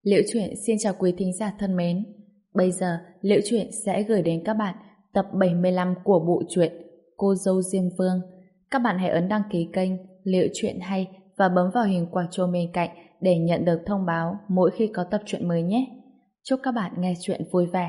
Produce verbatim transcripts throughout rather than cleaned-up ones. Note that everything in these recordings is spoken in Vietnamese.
Liễu Chuyện xin chào quý thính giả thân mến. Bây giờ, Liễu Chuyện sẽ gửi đến các bạn tập bảy mươi lăm của bộ truyện Cô dâu Diêm Vương. Các bạn hãy ấn đăng ký kênh Liễu Chuyện Hay và bấm vào hình quả chuông bên cạnh để nhận được thông báo mỗi khi có tập truyện mới nhé. Chúc các bạn nghe chuyện vui vẻ.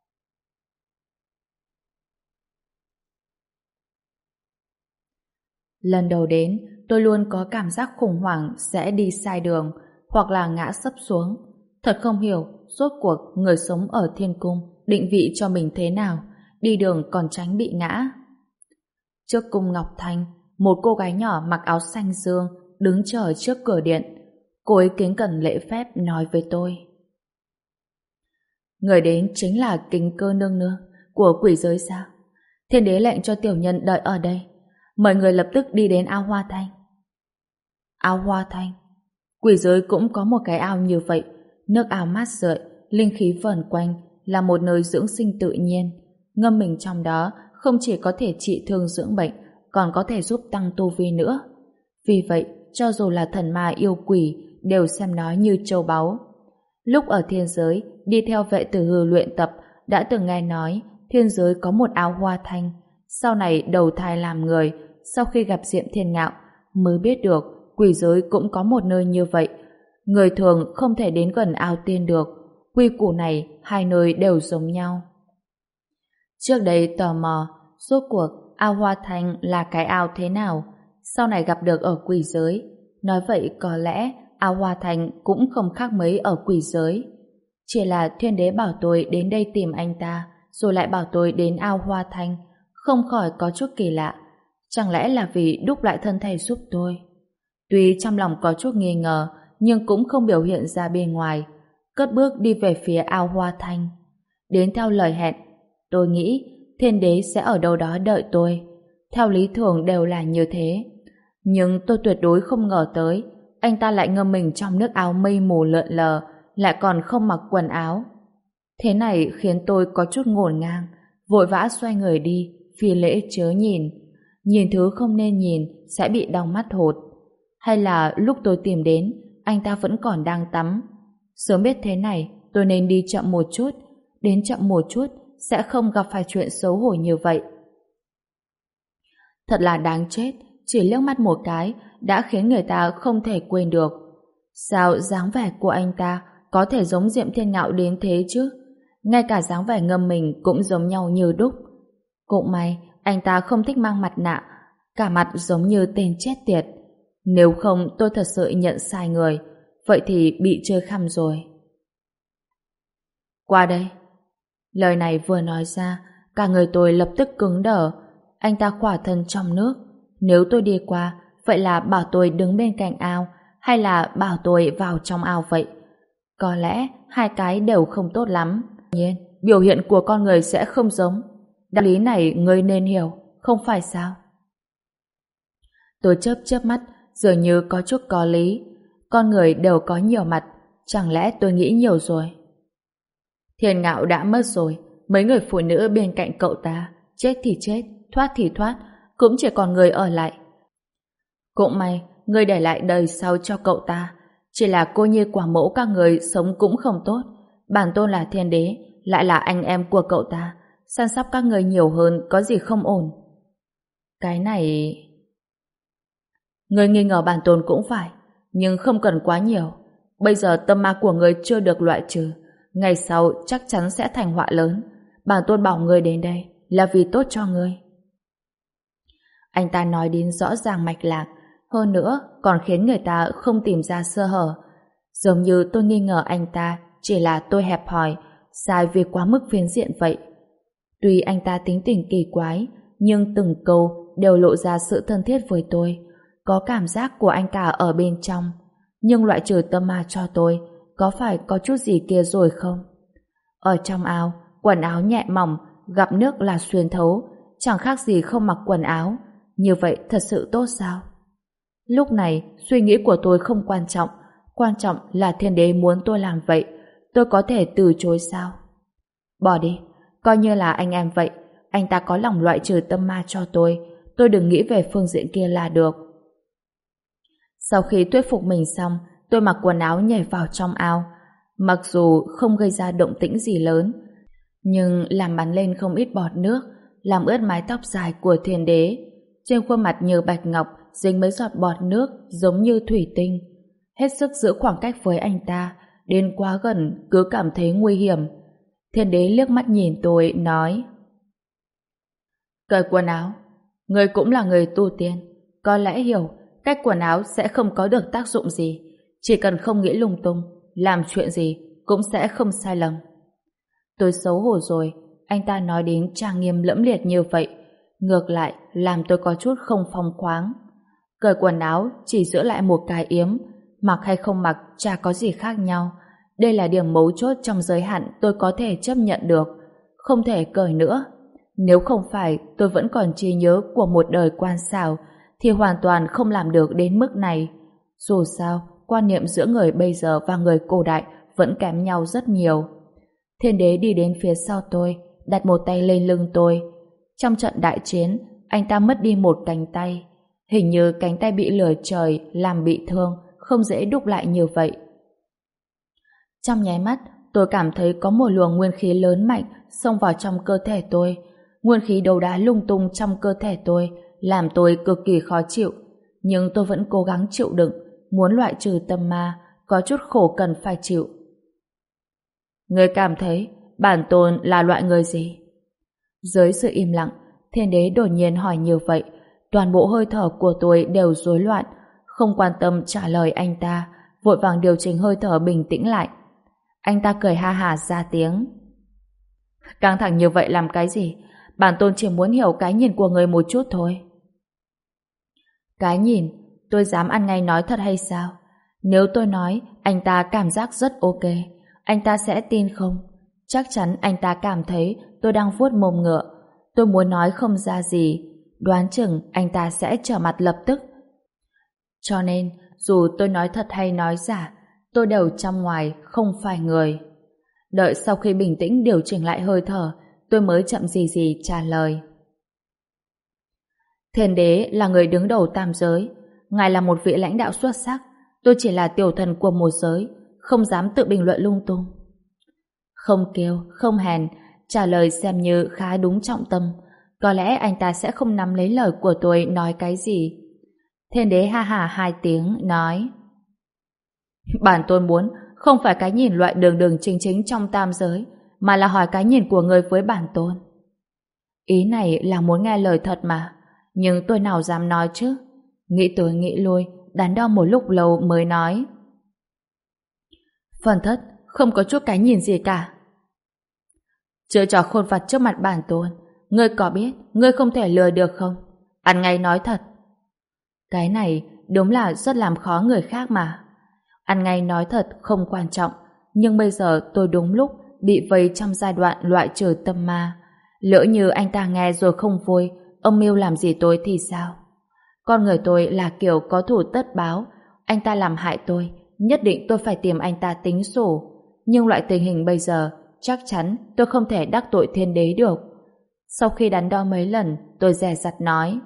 Lần đầu đến, tôi luôn có cảm giác khủng hoảng sẽ đi sai đường hoặc là ngã sấp xuống. Thật không hiểu, rốt cuộc người sống ở thiên cung định vị cho mình thế nào, đi đường còn tránh bị ngã. Trước cung Ngọc Thanh, một cô gái nhỏ mặc áo xanh dương đứng chờ trước cửa điện. Cô ấy kính cẩn lễ phép nói với tôi. Người đến chính là Kính Cơ nương nương của quỷ giới sao? Thiên đế lệnh cho tiểu nhân đợi ở đây. Mời người lập tức đi đến ao Hoa Thanh. Ao Hoa Thanh? Quỷ giới cũng có một cái ao như vậy. Nước ao mát rượi, linh khí vờn quanh, là một nơi dưỡng sinh tự nhiên. Ngâm mình trong đó không chỉ có thể trị thương dưỡng bệnh, còn có thể giúp tăng tu vi nữa. Vì vậy, cho dù là thần ma yêu quỷ đều xem nó như châu báu. Lúc ở thiên giới, đi theo vệ tử hư luyện tập, đã từng nghe nói thiên giới có một ao Hoa Thanh. Sau này đầu thai làm người, sau khi gặp Diệm Thiên Ngạo, mới biết được quỷ giới cũng có một nơi như vậy. Người thường không thể đến gần ao tiên được. Quy củ này hai nơi đều giống nhau. Trước đây tò mò, rốt cuộc ao Hoa Thanh là cái ao thế nào? Sau này gặp được ở quỷ giới. Nói vậy có lẽ ao Hoa Thanh cũng không khác mấy ở quỷ giới. Chỉ là thiên đế bảo tôi đến đây tìm anh ta, rồi lại bảo tôi đến ao Hoa Thanh. Không khỏi có chút kỳ lạ. Chẳng lẽ là vì đúc lại thân thể giúp tôi? Tuy trong lòng có chút nghi ngờ, nhưng cũng không biểu hiện ra bên ngoài. Cất bước đi về phía ao Hoa Thanh. Đến theo lời hẹn, tôi nghĩ thiên đế sẽ ở đâu đó đợi tôi. Theo lý thường đều là như thế. Nhưng tôi tuyệt đối không ngờ tới anh ta lại ngâm mình trong nước ao mây mù lượn lờ, lại còn không mặc quần áo. Thế này khiến tôi có chút ngổn ngang, vội vã xoay người đi, phi lễ chớ nhìn. Nhìn thứ không nên nhìn sẽ bị đau mắt hột. Hay là lúc tôi tìm đến, anh ta vẫn còn đang tắm. Sớm biết thế này, tôi nên đi chậm một chút. Đến chậm một chút, sẽ không gặp phải chuyện xấu hổ như vậy. Thật là đáng chết, chỉ liếc mắt một cái đã khiến người ta không thể quên được. Sao dáng vẻ của anh ta có thể giống Diệm Thiên Ngạo đến thế chứ? Ngay cả dáng vẻ ngâm mình cũng giống nhau như đúc. Cũng may, anh ta không thích mang mặt nạ, cả mặt giống như tên chết tiệt. Nếu không tôi thật sự nhận sai người, vậy thì bị chơi khăm rồi. Qua đây. Lời này vừa nói ra, cả người tôi lập tức cứng đờ. Anh ta khỏa thân trong nước. Nếu tôi đi qua, vậy là bảo tôi đứng bên cạnh ao, hay là bảo tôi vào trong ao vậy? Có lẽ hai cái đều không tốt lắm. Tuy nhiên, biểu hiện của con người sẽ không giống. Đạo lý này ngươi nên hiểu, không phải sao? Tôi chớp chớp mắt, dường như có chút có lý. Con người đều có nhiều mặt, chẳng lẽ tôi nghĩ nhiều rồi? Thiên Ngạo đã mất rồi, mấy người phụ nữ bên cạnh cậu ta, chết thì chết, thoát thì thoát, cũng chỉ còn người ở lại. Cũng may, người để lại đời sau cho cậu ta. Chỉ là cô nhi quả mẫu các người sống cũng không tốt. Bản tôn là thiên đế, lại là anh em của cậu ta. Săn sóc các người nhiều hơn có gì không ổn. Cái này... Người nghi ngờ bản tôn cũng phải, nhưng không cần quá nhiều. Bây giờ tâm ma của người chưa được loại trừ, ngày sau chắc chắn sẽ thành họa lớn. Bản tôn bảo người đến đây là vì tốt cho người. Anh ta nói đến rõ ràng mạch lạc, hơn nữa còn khiến người ta không tìm ra sơ hở. Giống như tôi nghi ngờ anh ta chỉ là tôi hẹp hòi, sai vì quá mức phiến diện vậy. Tuy anh ta tính tình kỳ quái, nhưng từng câu đều lộ ra sự thân thiết với tôi. Có cảm giác của anh cả ở bên trong. Nhưng loại trừ tâm ma cho tôi, có phải có chút gì kia rồi không? Ở trong ao, quần áo nhẹ mỏng, gặp nước là xuyên thấu, chẳng khác gì không mặc quần áo. Như vậy thật sự tốt sao? Lúc này, suy nghĩ của tôi không quan trọng. Quan trọng là thiên đế muốn tôi làm vậy. Tôi có thể từ chối sao? Bỏ đi, coi như là anh em vậy. Anh ta có lòng loại trừ tâm ma cho tôi. Tôi đừng nghĩ về phương diện kia là được. Sau khi thuyết phục mình xong, tôi mặc quần áo nhảy vào trong ao. Mặc dù không gây ra động tĩnh gì lớn, nhưng làm bắn lên không ít bọt nước, làm ướt mái tóc dài của thiên đế. Trên khuôn mặt như bạch ngọc dính mấy giọt bọt nước giống như thủy tinh. Hết sức giữ khoảng cách với anh ta, đến quá gần cứ cảm thấy nguy hiểm. Thiên đế liếc mắt nhìn tôi, nói: cởi quần áo. Người cũng là người tu tiên, có lẽ hiểu cách quần áo sẽ không có được tác dụng gì. Chỉ cần không nghĩ lung tung, làm chuyện gì cũng sẽ không sai lầm. Tôi xấu hổ rồi, anh ta nói đến trang nghiêm lẫm liệt như vậy, ngược lại làm tôi có chút không phóng khoáng. Cởi quần áo chỉ giữ lại một cái yếm, mặc hay không mặc chả có gì khác nhau. Đây là điểm mấu chốt trong giới hạn tôi có thể chấp nhận được, không thể cởi nữa. Nếu không phải tôi vẫn còn trí nhớ của một đời quan xảo, thì hoàn toàn không làm được đến mức này. Dù sao, quan niệm giữa người bây giờ và người cổ đại vẫn kém nhau rất nhiều. Thiên đế đi đến phía sau tôi, đặt một tay lên lưng tôi. Trong trận đại chiến, anh ta mất đi một cánh tay. Hình như cánh tay bị lửa trời làm bị thương, không dễ đúc lại như vậy. Trong nháy mắt, tôi cảm thấy có một luồng nguyên khí lớn mạnh xông vào trong cơ thể tôi. Nguyên khí đấu đá lung tung trong cơ thể tôi, làm tôi cực kỳ khó chịu. Nhưng tôi vẫn cố gắng chịu đựng, muốn loại trừ tâm ma, có chút khổ cần phải chịu. Người cảm thấy bản tôn là loại người gì? Dưới sự im lặng, thiên đế đột nhiên hỏi như vậy. Toàn bộ hơi thở của tôi đều rối loạn, không quan tâm trả lời anh ta, vội vàng điều chỉnh hơi thở bình tĩnh lại. Anh ta cười ha hả ra tiếng. Căng thẳng như vậy làm cái gì? Bản tôn chỉ muốn hiểu cái nhìn của người một chút thôi. Cái nhìn? Tôi dám ăn ngay nói thật hay sao? Nếu tôi nói anh ta cảm giác rất ok, anh ta sẽ tin không? Chắc chắn anh ta cảm thấy tôi đang vuốt mồm ngựa. Tôi muốn nói không ra gì, đoán chừng anh ta sẽ trở mặt lập tức. Cho nên, dù tôi nói thật hay nói giả, tôi đều trong ngoài không phải người. Đợi sau khi bình tĩnh điều chỉnh lại hơi thở, tôi mới chậm gì gì trả lời. Thiên đế là người đứng đầu tam giới, ngài là một vị lãnh đạo xuất sắc, tôi chỉ là tiểu thần của một giới, không dám tự bình luận lung tung. Không kêu, không hèn, trả lời xem như khá đúng trọng tâm. Có lẽ anh ta sẽ không nắm lấy lời của tôi nói cái gì. Thiên đế ha hả hai tiếng, nói: bản tôn muốn không phải cái nhìn loại đường đường chính chính trong tam giới, mà là hỏi cái nhìn của người với bản tôn. Ý này là muốn nghe lời thật mà, nhưng tôi nào dám nói chứ. Nghĩ tới nghĩ lui, đắn đo một lúc lâu mới nói: Phần thất không có chút cái nhìn gì cả. Chưa trò khôn vặt trước mặt bản tôn, ngươi có biết ngươi không thể lừa được không? Ăn ngay nói thật. Cái này đúng là rất làm khó người khác mà. Ăn ngay nói thật không quan trọng, nhưng bây giờ tôi đúng lúc bị vây trong giai đoạn loại trừ tâm ma. Lỡ như anh ta nghe rồi không vui, âm mưu làm gì tôi thì sao? Con người tôi là kiểu có thủ tất báo, anh ta làm hại tôi, nhất định tôi phải tìm anh ta tính sổ. Nhưng loại tình hình bây giờ, chắc chắn tôi không thể đắc tội thiên đế được. Sau khi đắn đo mấy lần, tôi dè dặt nói: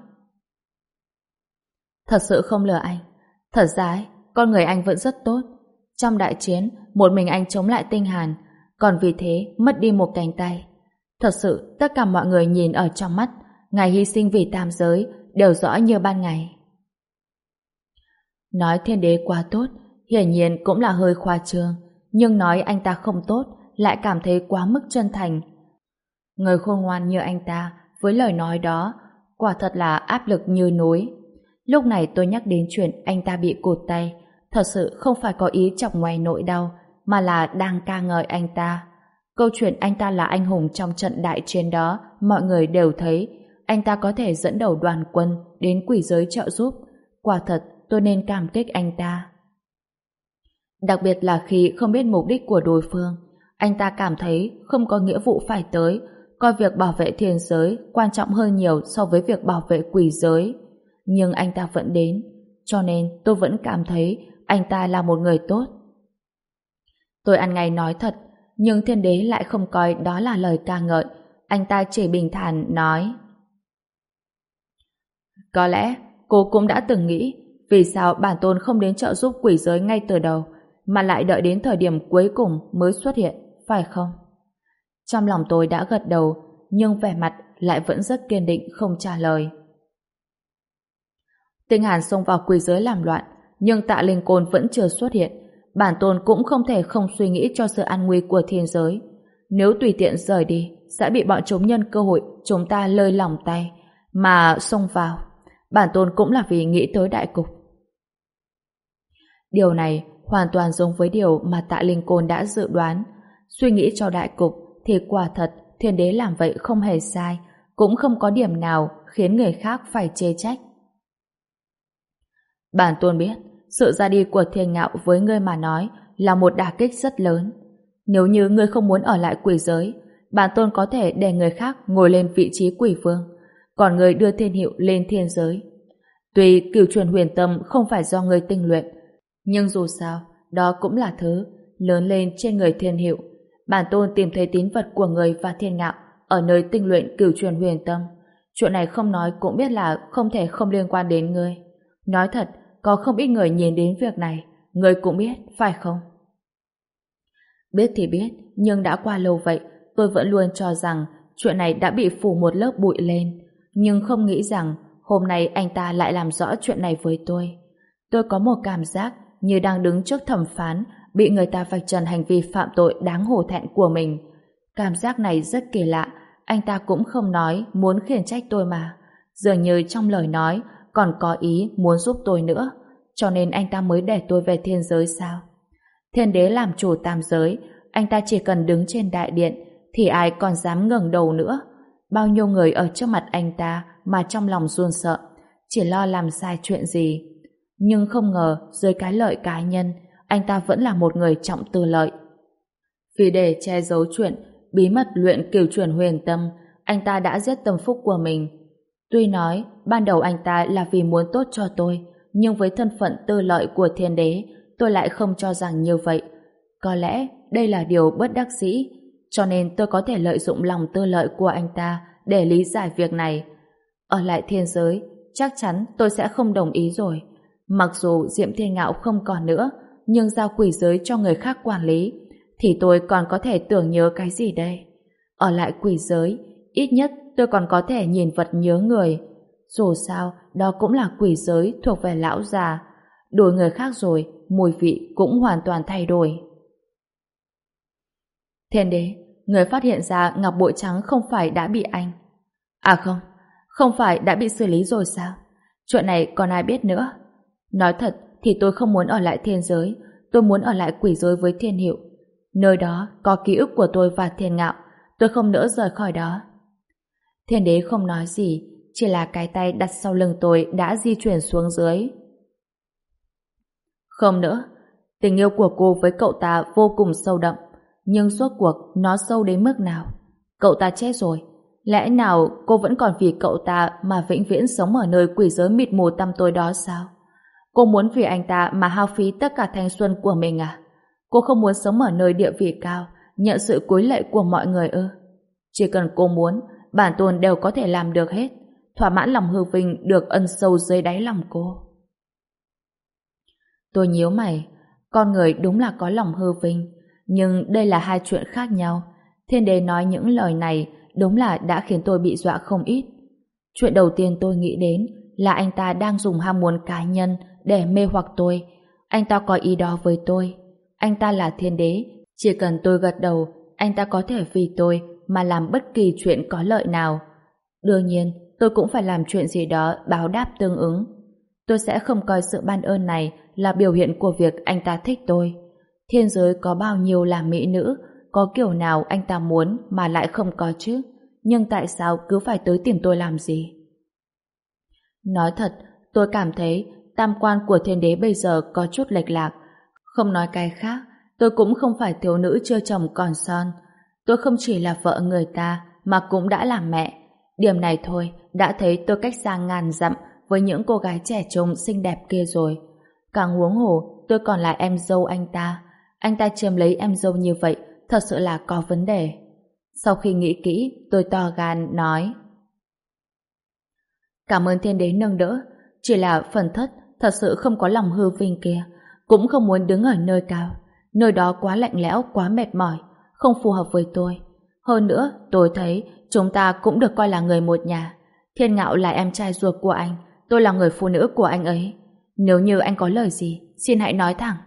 Thật sự không lừa anh. Thật ra ấy, con người anh vẫn rất tốt. Trong đại chiến, một mình anh chống lại tinh hàn, còn vì thế mất đi một cánh tay. Thật sự, tất cả mọi người nhìn ở trong mắt, ngài hy sinh vì tam giới đều rõ như ban ngày. Nói thiên đế quá tốt, hiển nhiên cũng là hơi khoa trương, nhưng nói anh ta không tốt lại cảm thấy quá mức chân thành. Người khôn ngoan như anh ta với lời nói đó quả thật là áp lực như núi. Lúc này tôi nhắc đến chuyện anh ta bị cụt tay, thật sự không phải có ý chọc ngoáy nỗi đau, mà là đang ca ngợi anh ta. Câu chuyện anh ta là anh hùng trong trận đại chiến đó mọi người đều thấy. Anh ta có thể dẫn đầu đoàn quân đến quỷ giới trợ giúp. Quả thật tôi nên cảm kích anh ta. Đặc biệt là khi không biết mục đích của đối phương, anh ta cảm thấy không có nghĩa vụ phải tới, coi việc bảo vệ thiên giới quan trọng hơn nhiều so với việc bảo vệ quỷ giới. Nhưng anh ta vẫn đến, cho nên tôi vẫn cảm thấy anh ta là một người tốt. Tôi ăn ngay nói thật, nhưng thiên đế lại không coi đó là lời ca ngợi. Anh ta chỉ bình thản nói: Có lẽ cô cũng đã từng nghĩ vì sao bản tôn không đến trợ giúp quỷ giới ngay từ đầu. mà lại đợi đến thời điểm cuối cùng mới xuất hiện, phải không? Trong lòng tôi đã gật đầu, nhưng vẻ mặt lại vẫn rất kiên định không trả lời. Tinh Hàn xông vào quỷ giới làm loạn, nhưng Tạ Linh Côn vẫn chưa xuất hiện. Bản tôn cũng không thể không suy nghĩ cho sự an nguy của thiên giới. Nếu tùy tiện rời đi, sẽ bị bọn chúng nhân cơ hội chúng ta lơi lỏng tay, mà xông vào. Bản tôn cũng là vì nghĩ tới đại cục. Điều này hoàn toàn giống với điều mà Tạ Linh Côn đã dự đoán. Suy nghĩ cho đại cục thì quả thật thiên đế làm vậy không hề sai, cũng không có điểm nào khiến người khác phải chê trách. Bản tôn biết, sự ra đi của Thiên Ngạo với ngươi mà nói là một đả kích rất lớn. Nếu như ngươi không muốn ở lại quỷ giới, bản tôn có thể để người khác ngồi lên vị trí quỷ vương, còn ngươi đưa Thiên Hiệu lên thiên giới. Tuy cửu truyền huyền tâm không phải do ngươi tinh luyện, nhưng dù sao, đó cũng là thứ lớn lên trên người Thiên Hiệu. Bản tôn tìm thấy tín vật của người và Thiên Ngạo ở nơi tinh luyện cửu truyền huyền tâm. Chuyện này không nói cũng biết là không thể không liên quan đến ngươi. Nói thật, có không ít người nhìn đến việc này, ngươi cũng biết, phải không? Biết thì biết, nhưng đã qua lâu vậy, tôi vẫn luôn cho rằng chuyện này đã bị phủ một lớp bụi lên. Nhưng không nghĩ rằng hôm nay anh ta lại làm rõ chuyện này với tôi. Tôi có một cảm giác như đang đứng trước thẩm phán, bị người ta vạch trần hành vi phạm tội đáng hổ thẹn của mình. Cảm giác này rất kỳ lạ, anh ta cũng không nói muốn khiển trách tôi mà. Dường như trong lời nói còn có ý muốn giúp tôi nữa, cho nên anh ta mới để tôi về thiên giới sao? Thiên đế làm chủ tam giới, anh ta chỉ cần đứng trên đại điện thì ai còn dám ngẩng đầu nữa. Bao nhiêu người ở trước mặt anh ta mà trong lòng run sợ, chỉ lo làm sai chuyện gì. Nhưng không ngờ dưới cái lợi cá nhân, anh ta vẫn là một người trọng tư lợi. Vì để che giấu chuyện bí mật luyện cửu truyền huyền tâm, anh ta đã giết tâm phúc của mình. Tuy nói ban đầu anh ta là vì muốn tốt cho tôi, nhưng với thân phận tư lợi của thiên đế, tôi lại không cho rằng như vậy. Có lẽ đây là điều bất đắc dĩ, cho nên tôi có thể lợi dụng lòng tư lợi của anh ta để lý giải việc này. Ở lại thiên giới, chắc chắn tôi sẽ không đồng ý rồi. Mặc dù Diệm Thiên Ngạo không còn nữa, nhưng giao quỷ giới cho người khác quản lý, thì tôi còn có thể tưởng nhớ cái gì đây? Ở lại quỷ giới, ít nhất tôi còn có thể nhìn vật nhớ người. Dù sao, đó cũng là quỷ giới thuộc về lão già. Đổi người khác rồi, mùi vị cũng hoàn toàn thay đổi. Thiên đế, người phát hiện ra ngọc bội trắng không phải đã bị anh. À không, không phải đã bị xử lý rồi sao? Chuyện này còn ai biết nữa? Nói thật thì tôi không muốn ở lại thiên giới, tôi muốn ở lại quỷ giới với Thiên Hiệu. Nơi đó có ký ức của tôi và Thiên Ngạo, tôi không nỡ rời khỏi đó. Thiên đế không nói gì, chỉ là cái tay đặt sau lưng tôi đã di chuyển xuống dưới. Không nữa, tình yêu của cô với cậu ta vô cùng sâu đậm, nhưng rốt cuộc nó sâu đến mức nào? Cậu ta chết rồi, lẽ nào cô vẫn còn vì cậu ta mà vĩnh viễn sống ở nơi quỷ giới mịt mù tăm tối đó sao? Cô muốn vì anh ta mà hao phí tất cả thanh xuân của mình à? Cô không muốn sống ở nơi địa vị cao, nhận sự cúi lệ của mọi người ư? Chỉ cần cô muốn, bản tôn đều có thể làm được hết, thỏa mãn lòng hư vinh được ân sâu dưới đáy lòng cô. Tôi nhíu mày, con người đúng là có lòng hư vinh, nhưng đây là hai chuyện khác nhau. Thiên đế nói những lời này đúng là đã khiến tôi bị dọa không ít. Chuyện đầu tiên tôi nghĩ đến là anh ta đang dùng ham muốn cá nhân để mê hoặc tôi. Anh ta có ý đó với tôi. Anh ta là thiên đế, chỉ cần tôi gật đầu, anh ta có thể vì tôi mà làm bất kỳ chuyện có lợi nào. Đương nhiên, tôi cũng phải làm chuyện gì đó báo đáp tương ứng. Tôi sẽ không coi sự ban ơn này là biểu hiện của việc anh ta thích tôi. Thiên giới có bao nhiêu là mỹ nữ, có kiểu nào anh ta muốn mà lại không có chứ? Nhưng tại sao cứ phải tới tìm tôi làm gì? Nói thật, tôi cảm thấy tam quan của thiên đế bây giờ có chút lệch lạc. Không nói cái khác, tôi cũng không phải thiếu nữ chưa chồng còn son. Tôi không chỉ là vợ người ta, mà cũng đã là mẹ. Điểm này thôi, đã thấy tôi cách xa ngàn dặm với những cô gái trẻ trung xinh đẹp kia rồi. Càng huống hồ, tôi còn là em dâu anh ta. Anh ta chiếm lấy em dâu như vậy, thật sự là có vấn đề. Sau khi nghĩ kỹ, tôi to gan nói: cảm ơn thiên đế nâng đỡ, chỉ là phần thất thật sự không có lòng hư vinh kia. cũng không muốn đứng ở nơi cao. Nơi đó quá lạnh lẽo, quá mệt mỏi, không phù hợp với tôi. Hơn nữa, tôi thấy chúng ta cũng được coi là người một nhà. Thiên Ngạo là em trai ruột của anh, tôi là người phụ nữ của anh ấy. Nếu như anh có lời gì, xin hãy nói thẳng.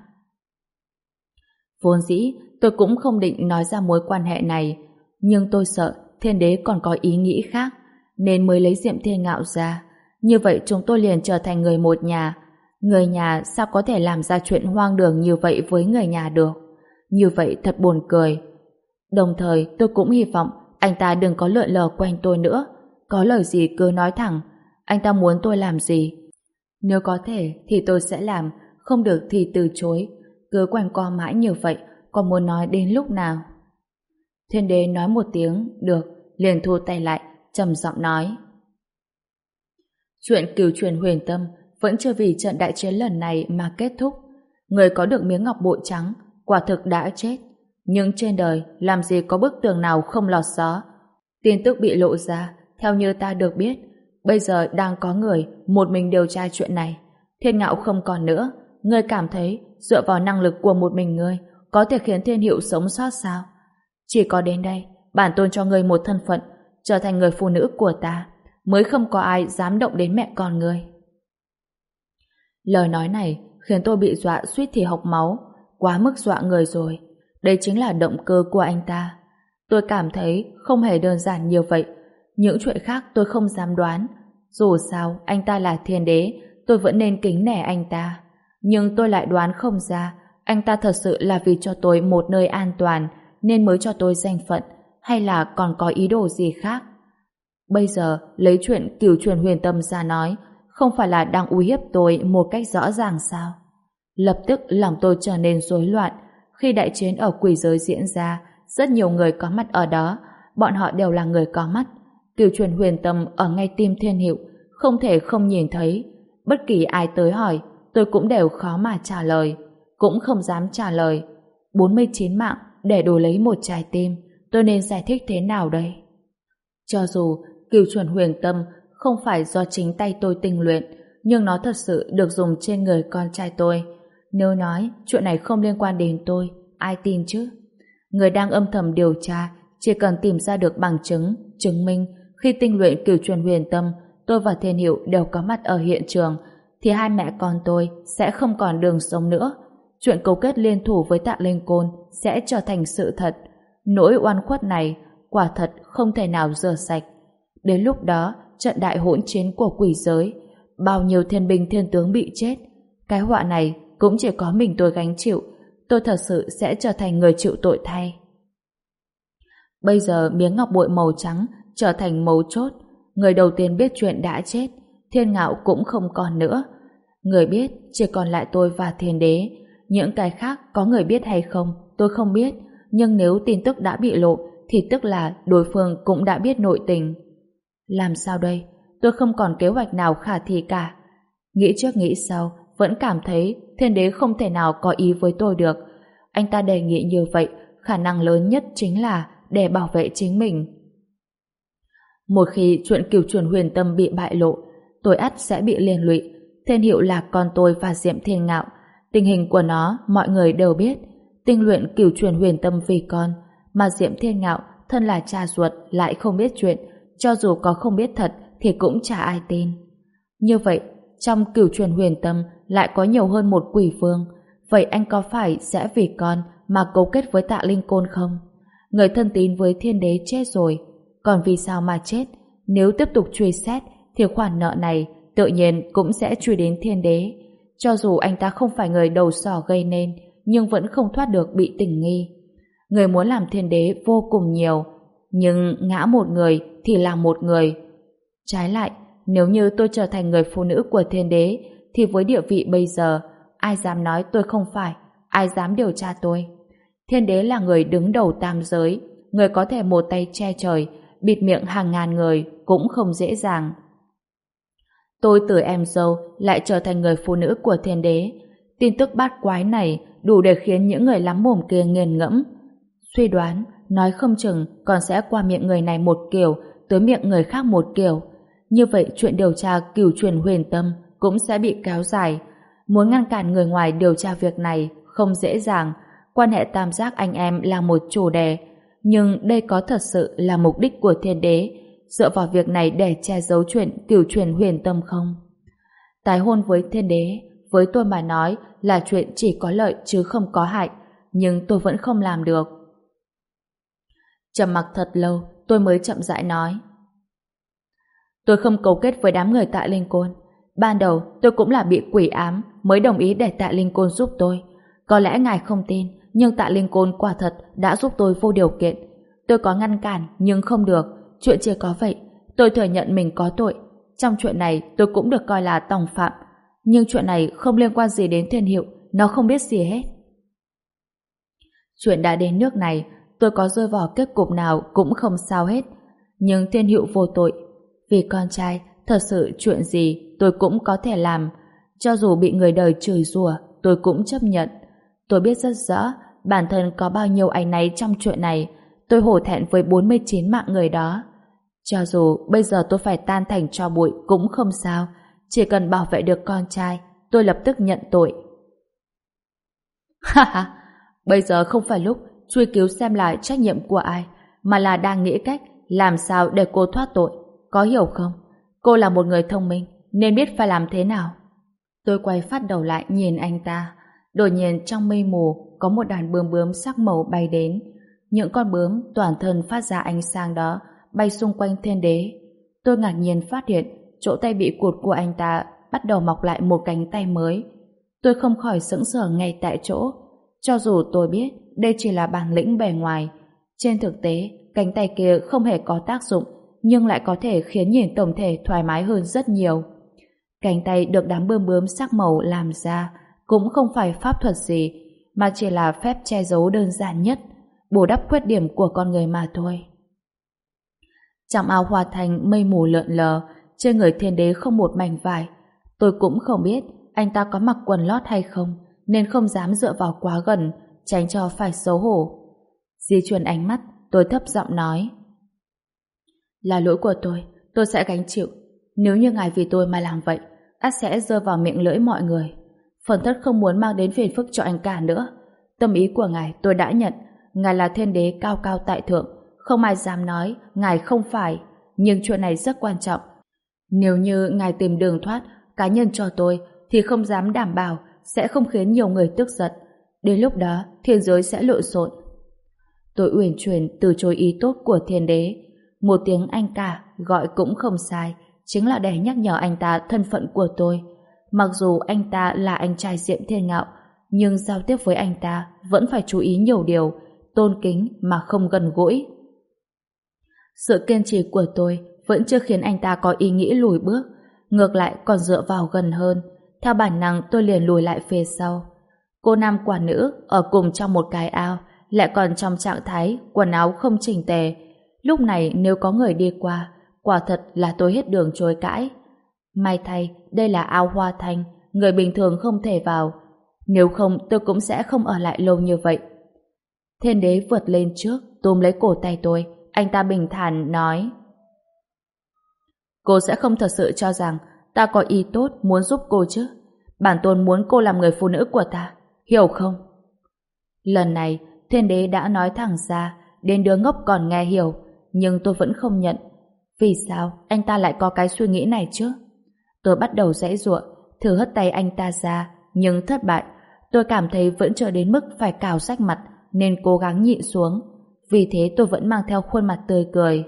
Vốn dĩ, tôi cũng không định nói ra mối quan hệ này, nhưng tôi sợ Thiên Đế còn có ý nghĩ khác, nên mới lấy Diệm Thiên Ngạo ra. Như vậy chúng tôi liền trở thành người một nhà. Người nhà sao có thể làm ra chuyện hoang đường như vậy với người nhà được? Như vậy thật buồn cười. Đồng thời tôi cũng hy vọng anh ta đừng có lượn lờ quanh tôi nữa. Có lời gì cứ nói thẳng. Anh ta muốn tôi làm gì? Nếu có thể thì tôi sẽ làm, không được thì từ chối. Cứ quanh co mãi như vậy, còn muốn nói đến lúc nào? Thiên Đế nói một tiếng được, liền thu tay lại, trầm giọng nói: chuyện cửu truyền huyền tâm vẫn chưa vì trận đại chiến lần này mà kết thúc. Người có được miếng ngọc bội trắng quả thực đã chết, nhưng trên đời làm gì có bức tường nào không lọt gió. Tin tức bị lộ ra, theo như ta được biết, bây giờ đang có người một mình điều tra chuyện này. Thiên Ngạo không còn nữa. Ngươi cảm thấy dựa vào năng lực của một mình ngươi có thể khiến Thiên Hiệu sống sót sao? Chỉ có đến đây, bản tôn cho ngươi một thân phận, trở thành người phụ nữ của ta, mới không có ai dám động đến mẹ con ngươi. Lời nói này khiến tôi bị dọa suýt thì hộc máu, quá mức dọa người rồi. Đây chính là động cơ của anh ta. Tôi cảm thấy không hề đơn giản như vậy. Những chuyện khác tôi không dám đoán. Dù sao, anh ta là Thiên Đế, tôi vẫn nên kính nể anh ta. Nhưng tôi lại đoán không ra, anh ta thật sự là vì cho tôi một nơi an toàn, nên mới cho tôi danh phận, hay là còn có ý đồ gì khác. Bây giờ, lấy chuyện cửu truyền huyền tâm ra nói, không phải là đang uy hiếp tôi một cách rõ ràng sao? Lập tức lòng tôi trở nên rối loạn. Khi đại chiến ở quỷ giới diễn ra, rất nhiều người có mặt ở đó, bọn họ đều là người có mắt. Cửu truyền huyền tâm ở ngay tim Thiên Hiệu, không thể không nhìn thấy. Bất kỳ ai tới hỏi, tôi cũng đều khó mà trả lời, cũng không dám trả lời. bốn mươi chín mạng để đổi lấy một trái tim, tôi nên giải thích thế nào đây? Cho dù cửu truyền huyền tâm không phải do chính tay tôi tinh luyện, nhưng nó thật sự được dùng trên người con trai tôi. Nếu nói chuyện này không liên quan đến tôi, ai tin chứ? Người đang âm thầm điều tra chỉ cần tìm ra được bằng chứng, chứng minh khi tinh luyện cửu truyền huyền tâm, tôi và Thiên Hiệu đều có mặt ở hiện trường, thì hai mẹ con tôi sẽ không còn đường sống nữa. Chuyện cấu kết liên thủ với Tạ Linh Côn sẽ trở thành sự thật. Nỗi oan khuất này quả thật không thể nào rửa sạch. Đến lúc đó, trận đại hỗn chiến của quỷ giới, bao nhiêu thiên binh thiên tướng bị chết, cái họa này cũng chỉ có mình tôi gánh chịu. Tôi thật sự sẽ trở thành người chịu tội thay. Bây giờ miếng ngọc bội màu trắng trở thành mấu chốt. Người đầu tiên biết chuyện đã chết, Thiên Ngạo cũng không còn nữa. Người biết chỉ còn lại tôi và Thiên Đế. Những cái khác có người biết hay không tôi không biết, nhưng nếu tin tức đã bị lộ thì tức là đối phương cũng đã biết nội tình. Làm sao đây? Tôi không còn kế hoạch nào khả thi cả. Nghĩ trước nghĩ sau, vẫn cảm thấy Thiên Đế không thể nào có ý với tôi được. Anh ta đề nghị như vậy, khả năng lớn nhất chính là để bảo vệ chính mình. Một khi chuyện cửu truyền huyền tâm bị bại lộ, tôi ắt sẽ bị liên lụy. Thiên Hiệu là con tôi và Diệm Thiên Ngạo. Tình hình của nó mọi người đều biết. Tinh luyện cửu truyền huyền tâm vì con, mà Diệm Thiên Ngạo thân là cha ruột lại không biết chuyện. Cho dù có không biết thật thì cũng chả ai tin. Như vậy, trong cửu truyền huyền tâm lại có nhiều hơn một quỷ vương. Vậy anh có phải sẽ vì con mà cấu kết với Tạ Linh Côn không? Người thân tín với Thiên Đế chết rồi, còn vì sao mà chết? Nếu tiếp tục truy xét thì khoản nợ này tự nhiên cũng sẽ truy đến Thiên Đế. Cho dù anh ta không phải người đầu sỏ gây nên, nhưng vẫn không thoát được bị tình nghi. Người muốn làm Thiên Đế vô cùng nhiều, nhưng ngã một người thì là một người. Trái lại, nếu như tôi trở thành người phụ nữ của Thiên Đế, thì với địa vị bây giờ, ai dám nói tôi không phải, ai dám điều tra tôi? Thiên Đế là người đứng đầu tam giới, người có thể một tay che trời, bịt miệng hàng ngàn người cũng không dễ dàng. Tôi từ em dâu lại trở thành người phụ nữ của Thiên Đế. Tin tức bát quái này đủ để khiến những người lắm mồm kia nghiền ngẫm. Suy đoán, nói không chừng còn sẽ qua miệng người này một kiểu, tới miệng người khác một kiểu. Như vậy chuyện điều tra cửu truyền huyền tâm cũng sẽ bị kéo dài. Muốn ngăn cản người ngoài điều tra việc này không dễ dàng. Quan hệ tam giác anh em là một chủ đề, nhưng đây có thật sự là mục đích của thiên đế dựa vào việc này để che giấu chuyện cửu truyền huyền tâm không? Tái hôn với thiên đế với tôi mà nói là chuyện chỉ có lợi chứ không có hại, nhưng tôi vẫn không làm được. Trầm mặc thật lâu, tôi mới chậm rãi nói. Tôi không cấu kết với đám người Tạ Linh Côn. Ban đầu tôi cũng là bị quỷ ám mới đồng ý để Tạ Linh Côn giúp tôi. Có lẽ ngài không tin, nhưng Tạ Linh Côn quả thật đã giúp tôi vô điều kiện. Tôi có ngăn cản nhưng không được, chuyện chỉ có vậy. Tôi thừa nhận mình có tội. Trong chuyện này tôi cũng được coi là tòng phạm, nhưng chuyện này không liên quan gì đến Thiên Hiệu, nó không biết gì hết. Chuyện đã đến nước này, tôi có rơi vào kết cục nào cũng không sao hết. Nhưng Thiên Hiệu vô tội. Vì con trai, thật sự chuyện gì tôi cũng có thể làm. Cho dù bị người đời chửi rủa, tôi cũng chấp nhận. Tôi biết rất rõ bản thân có bao nhiêu áy náy trong chuyện này. Tôi hổ thẹn với bốn mươi chín mạng người đó. Cho dù bây giờ tôi phải tan thành tro bụi cũng không sao. Chỉ cần bảo vệ được con trai, tôi lập tức nhận tội. Ha ha, bây giờ không phải lúc truy cứu xem lại trách nhiệm của ai, mà là đang nghĩ cách làm sao để cô thoát tội. Có hiểu không? Cô là một người thông minh, nên biết phải làm thế nào. Tôi quay phát đầu lại nhìn anh ta. Đột nhiên trong mây mù có một đàn bướm bướm sắc màu bay đến. Những con bướm toàn thân phát ra ánh sáng đó bay xung quanh thiên đế. Tôi ngạc nhiên phát hiện chỗ tay bị cụt của anh ta bắt đầu mọc lại một cánh tay mới. Tôi không khỏi sững sờ ngay tại chỗ. Cho dù tôi biết đây chỉ là bản lĩnh bề ngoài, trên thực tế cánh tay kia không hề có tác dụng, nhưng lại có thể khiến nhìn tổng thể thoải mái hơn rất nhiều. Cánh tay được đám bướm bướm sắc màu làm ra cũng không phải pháp thuật gì, mà chỉ là phép che giấu đơn giản nhất, bù đắp khuyết điểm của con người mà thôi. Trong áo hoa thành mây mù lượn lờ, trên người thiên đế không một mảnh vải. Tôi cũng không biết anh ta có mặc quần lót hay không, nên không dám dựa vào quá gần, tránh cho phải xấu hổ. Di chuyển ánh mắt, tôi thấp giọng nói. Là lỗi của tôi, tôi sẽ gánh chịu. Nếu như ngài vì tôi mà làm vậy, ắt sẽ rơi vào miệng lưỡi mọi người. Phần thất không muốn mang đến phiền phức cho anh cả nữa. Tâm ý của ngài tôi đã nhận. Ngài là thiên đế cao cao tại thượng, không ai dám nói ngài không phải. Nhưng chuyện này rất quan trọng. Nếu như ngài tìm đường thoát cá nhân cho tôi, thì không dám đảm bảo sẽ không khiến nhiều người tức giận. Đến lúc đó thiên giới sẽ lộn xộn. Tôi uyển chuyển từ chối ý tốt của thiên đế. Một tiếng anh cả gọi cũng không sai, chính là để nhắc nhở anh ta thân phận của tôi. Mặc dù anh ta là anh trai Diệm Thiên Ngạo, nhưng giao tiếp với anh ta vẫn phải chú ý nhiều điều, tôn kính mà không gần gũi. Sự kiên trì của tôi vẫn chưa khiến anh ta có ý nghĩ lùi bước, ngược lại còn dựa vào gần hơn. Theo bản năng tôi liền lùi lại phía sau. Cô nam quả nữ ở cùng trong một cái ao, lại còn trong trạng thái quần áo không chỉnh tề. Lúc này nếu có người đi qua, quả thật là tôi hết đường chối cãi. May thay, đây là ao hoa thanh, người bình thường không thể vào. Nếu không tôi cũng sẽ không ở lại lâu như vậy. Thiên đế vượt lên trước, túm lấy cổ tay tôi. Anh ta bình thản nói: Cô sẽ không thật sự cho rằng ta có ý tốt muốn giúp cô chứ? Bản tôn muốn cô làm người phụ nữ của ta, hiểu không? Lần này thiên đế đã nói thẳng ra, đến đứa ngốc còn nghe hiểu, nhưng tôi vẫn không nhận. Vì sao anh ta lại có cái suy nghĩ này chứ? Tôi bắt đầu giãy giụa, thử hất tay anh ta ra, nhưng thất bại. Tôi cảm thấy vẫn chưa đến mức phải cào rách mặt, nên cố gắng nhịn xuống. Vì thế tôi vẫn mang theo khuôn mặt tươi cười.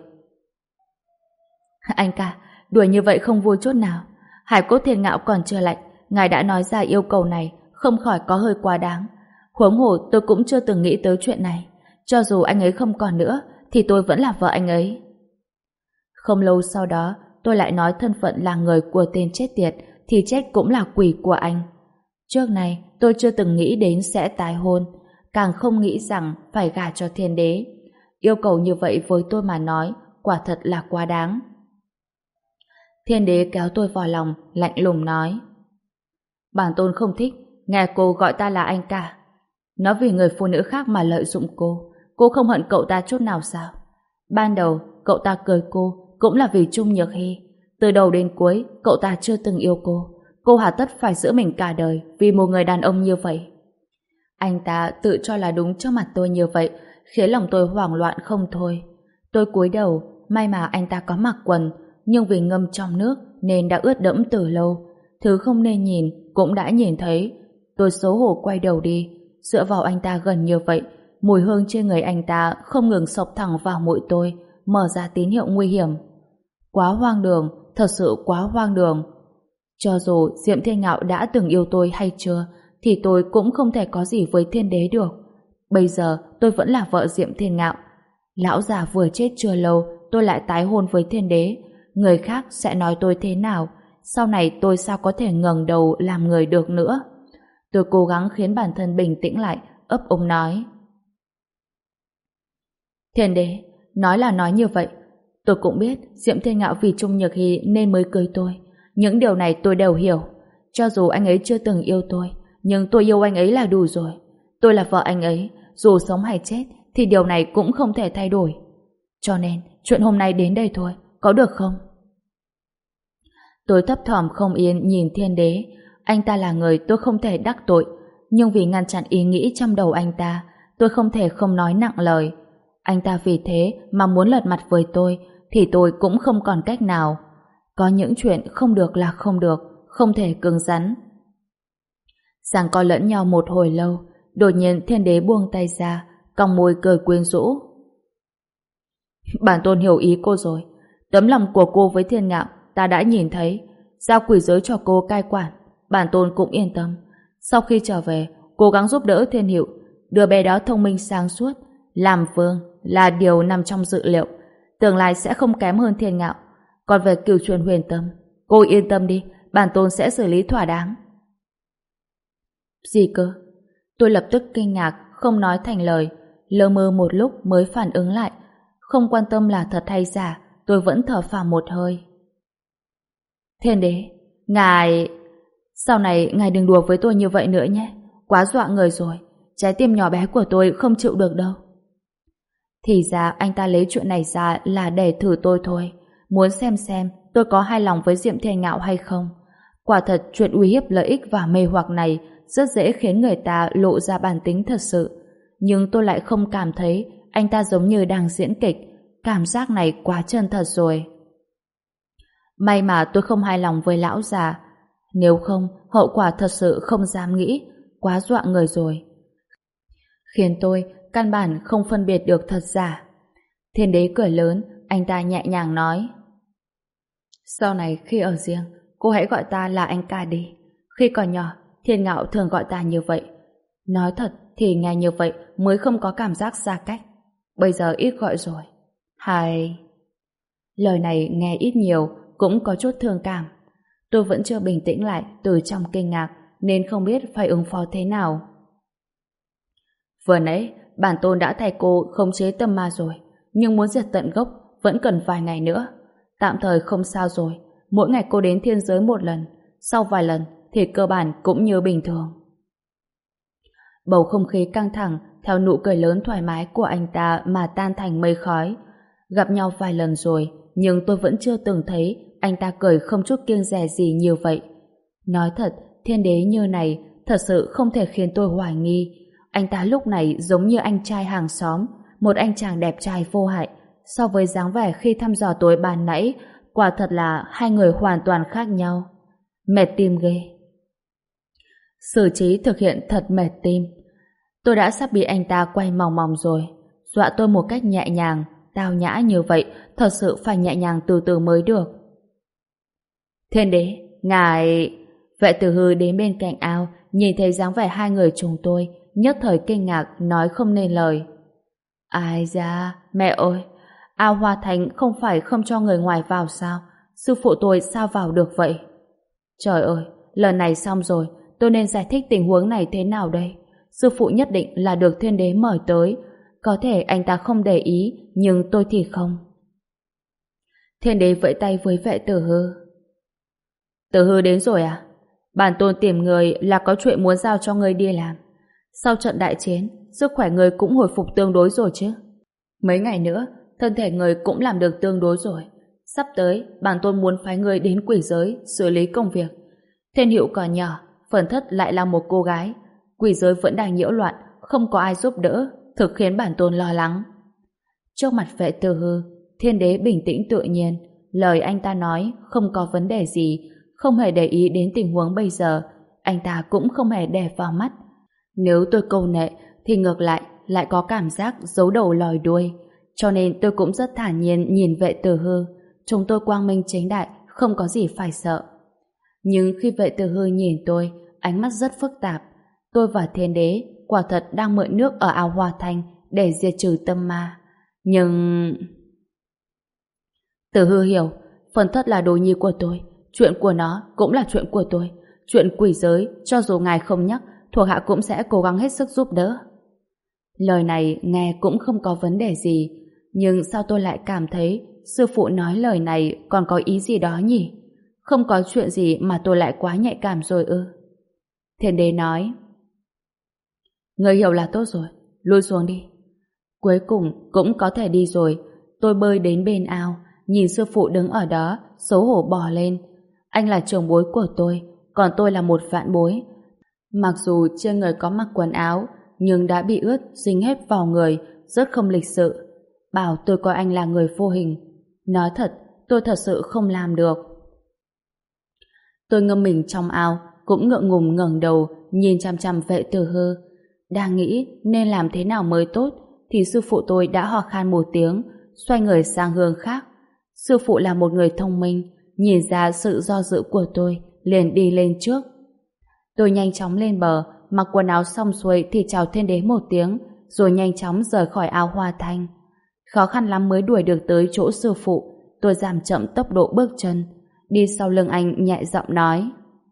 Anh cả, đùa như vậy không vui chút nào. Hải cốt thiên ngạo còn chưa lạnh, ngài đã nói ra yêu cầu này, không khỏi có hơi quá đáng. Huống hồ tôi cũng chưa từng nghĩ tới chuyện này. Cho dù anh ấy không còn nữa, thì tôi vẫn là vợ anh ấy. Không lâu sau đó, tôi lại nói thân phận là người của tên chết tiệt, thì chết cũng là quỷ của anh. Trước này, tôi chưa từng nghĩ đến sẽ tái hôn, càng không nghĩ rằng phải gả cho thiên đế. Yêu cầu như vậy với tôi mà nói, quả thật là quá đáng. Thiên đế kéo tôi vào lòng, lạnh lùng nói: Bản tôn không thích nghe cô gọi ta là anh cả. Nó vì người phụ nữ khác mà lợi dụng cô. Cô không hận cậu ta chút nào sao? Ban đầu cậu ta cười cô cũng là vì Trung Nhược Hy. Từ đầu đến cuối cậu ta chưa từng yêu cô. cô hà tất phải giữ mình cả đời vì một người đàn ông như vậy. Anh ta tự cho là đúng trước mặt tôi như vậy, khiến lòng tôi hoảng loạn không thôi. Tôi cúi đầu, may mà anh ta có mặc quần, nhưng vì ngâm trong nước nên đã ướt đẫm từ lâu. Thứ không nên nhìn cũng đã nhìn thấy. Tôi xấu hổ quay đầu đi, dựa vào anh ta gần như vậy, mùi hương trên người anh ta không ngừng xộc thẳng vào mũi tôi, mở ra tín hiệu nguy hiểm. Quá hoang đường, thật sự quá hoang đường. Cho dù Diệm Thiên Ngạo đã từng yêu tôi hay chưa, thì tôi cũng không thể có gì với Thiên Đế được. Bây giờ tôi vẫn là vợ Diệm Thiên Ngạo. Lão già vừa chết chưa lâu, tôi lại tái hôn với Thiên Đế. Người khác sẽ nói tôi thế nào? Sau này tôi sao có thể ngẩng đầu làm người được nữa? Tôi cố gắng khiến bản thân bình tĩnh lại, ấp úng nói. Thiên Đế, nói là nói như vậy. Tôi cũng biết Diệm Thiên Ngạo vì Trung Nhược Hy nên mới cưới tôi. Những điều này tôi đều hiểu. Cho dù anh ấy chưa từng yêu tôi, nhưng tôi yêu anh ấy là đủ rồi. Tôi là vợ anh ấy, dù sống hay chết thì điều này cũng không thể thay đổi. Cho nên chuyện hôm nay đến đây thôi, có được không? Tôi thấp thỏm không yên nhìn Thiên Đế. Anh ta là người tôi không thể đắc tội, nhưng vì ngăn chặn ý nghĩ trong đầu anh ta, tôi không thể không nói nặng lời. Anh ta vì thế mà muốn lật mặt với tôi thì tôi cũng không còn cách nào. Có những chuyện không được là không được, không thể cứng rắn. Giằng co lẫn nhau một hồi lâu, đột nhiên Thiên Đế buông tay ra, cong môi cười quyến rũ. Bản tôn hiểu ý cô rồi. Tấm lòng của cô với Thiên Ngạo ta đã nhìn thấy. Giao quỷ giới cho cô cai quản, bản tôn cũng yên tâm. Sau khi trở về, cố gắng giúp đỡ Thiên Hiệu, đứa bé đó thông minh sáng suốt, làm vương là điều nằm trong dự liệu, tương lai sẽ không kém hơn Thiên Ngạo. Còn về Cửu Truyền Huyền Tâm, cô yên tâm đi, bản tôn sẽ xử lý thỏa đáng. Gì cơ? Tôi lập tức kinh ngạc, không nói thành lời, lơ mơ một lúc mới phản ứng lại. Không quan tâm là thật hay giả, tôi vẫn thở phào một hơi. Thiên Đế, ngài... Sau này ngài đừng đùa với tôi như vậy nữa nhé, quá dọa người rồi, trái tim nhỏ bé của tôi không chịu được đâu. Thì ra anh ta lấy chuyện này ra là để thử tôi thôi, muốn xem xem tôi có hài lòng với Diệm Thiên Ngạo hay không. Quả thật chuyện uy hiếp lợi ích và mê hoặc này rất dễ khiến người ta lộ ra bản tính thật sự. Nhưng tôi lại không cảm thấy anh ta giống như đang diễn kịch. Cảm giác này quá chân thật rồi. May mà tôi không hài lòng với lão già. Nếu không, hậu quả thật sự không dám nghĩ. Quá dọa người rồi. Khiến tôi căn bản không phân biệt được thật giả. Thiên Đế cười lớn, anh ta nhẹ nhàng nói. Sau này khi ở riêng, cô hãy gọi ta là anh ca đi. Khi còn nhỏ, Thiên Ngạo thường gọi ta như vậy. Nói thật thì nghe như vậy mới không có cảm giác xa cách. Bây giờ ít gọi rồi. Hay... Lời này nghe ít nhiều cũng có chút thương cảm. Tôi vẫn chưa bình tĩnh lại từ trong kinh ngạc nên không biết phải ứng phó thế nào. Vừa nãy, bản tôn đã thay cô khống chế tâm ma rồi, nhưng muốn diệt tận gốc vẫn cần vài ngày nữa. Tạm thời không sao rồi, mỗi ngày cô đến thiên giới một lần, sau vài lần thì cơ bản cũng như bình thường. Bầu không khí căng thẳng theo nụ cười lớn thoải mái của anh ta mà tan thành mây khói. Gặp nhau vài lần rồi, nhưng tôi vẫn chưa từng thấy anh ta cười không chút kiêng dè gì như vậy. Nói thật, Thiên Đế như này thật sự không thể khiến tôi hoài nghi. Anh ta lúc này giống như anh trai hàng xóm, một anh chàng đẹp trai vô hại. So với dáng vẻ khi thăm dò tối ban nãy, quả thật là hai người hoàn toàn khác nhau. Mệt tim ghê. Xử trí thực hiện thật mệt tim. Tôi đã sắp bị anh ta quay mòng mòng rồi. Dọa tôi một cách nhẹ nhàng, tao nhã như vậy, thật sự phải nhẹ nhàng từ từ mới được. Thiên Đế, ngài... Vệ Tử Hư đến bên cạnh ao, nhìn thấy dáng vẻ hai người chúng tôi, nhất thời kinh ngạc, nói không nên lời. Ai da, mẹ ơi, ao Hoa Thành không phải không cho người ngoài vào sao? Sư phụ tôi sao vào được vậy? Trời ơi, lần này xong rồi, tôi nên giải thích tình huống này thế nào đây? Sư phụ nhất định là được Thiên Đế mời tới. Có thể anh ta không để ý, nhưng tôi thì không. Thiên Đế vẫy tay với Vệ Tử Hư. Tử Hư đến rồi à? Bản tôn tìm người là có chuyện muốn giao cho ngươi đi làm. Sau trận đại chiến, sức khỏe người cũng hồi phục tương đối rồi chứ? Mấy ngày nữa, thân thể người cũng làm được tương đối rồi. Sắp tới, bản tôn muốn phái người đến quỷ giới xử lý công việc. Thiên Hữu còn nhỏ, Phần Thất lại là một cô gái, quỷ giới vẫn đang nhiễu loạn, không có ai giúp đỡ, thực khiến bản tôn lo lắng. Trước mặt Vệ Tử Hư, Thiên Đế bình tĩnh tự nhiên, lời anh ta nói không có vấn đề gì, không hề để ý đến tình huống bây giờ, anh ta cũng không hề để vào mắt. Nếu tôi câu nệ, thì ngược lại lại có cảm giác giấu đầu lòi đuôi, cho nên tôi cũng rất thản nhiên nhìn Vệ Tử Hư. Chúng tôi quang minh chính đại, không có gì phải sợ. Nhưng khi Vệ Tử Hư nhìn tôi, ánh mắt rất phức tạp. Tôi và Thiên Đế quả thật đang mượn nước ở ao Hoa Thanh để diệt trừ tâm ma. Nhưng... Tử Hư hiểu, Phần Thất là đồ nhi của tôi, chuyện của nó cũng là chuyện của tôi. Chuyện quỷ giới, cho dù ngài không nhắc, thuộc hạ cũng sẽ cố gắng hết sức giúp đỡ. Lời này nghe cũng không có vấn đề gì, nhưng sao tôi lại cảm thấy sư phụ nói lời này còn có ý gì đó nhỉ? Không có chuyện gì mà tôi lại quá nhạy cảm rồi ư? Thiên Đế nói: Người hiểu là tốt rồi, lui xuống đi. Cuối cùng cũng có thể đi rồi. Tôi bơi đến bên ao, nhìn sư phụ đứng ở đó, xấu hổ bò lên. Anh là trưởng bối của tôi, còn tôi là một vạn bối. Mặc dù trên người có mặc quần áo, nhưng đã bị ướt, dính hết vào người, rất không lịch sự. Bảo tôi coi anh là người vô hình. Nói thật, tôi thật sự không làm được. Tôi ngâm mình trong ao, cũng ngượng ngùng ngẩng đầu, nhìn chằm chằm Vệ Tử Hư. Đang nghĩ nên làm thế nào mới tốt, thì sư phụ tôi đã ho khan một tiếng, xoay người sang hướng khác. Sư phụ là một người thông minh, nhìn ra sự do dự của tôi, liền đi lên trước. Tôi nhanh chóng lên bờ, mặc quần áo xong xuôi thì chào Thiên Đế một tiếng, rồi nhanh chóng rời khỏi ao Hoa Thanh. Khó khăn lắm mới đuổi được tới chỗ sư phụ. Tôi giảm chậm tốc độ bước chân, đi sau lưng anh nhẹ giọng nói: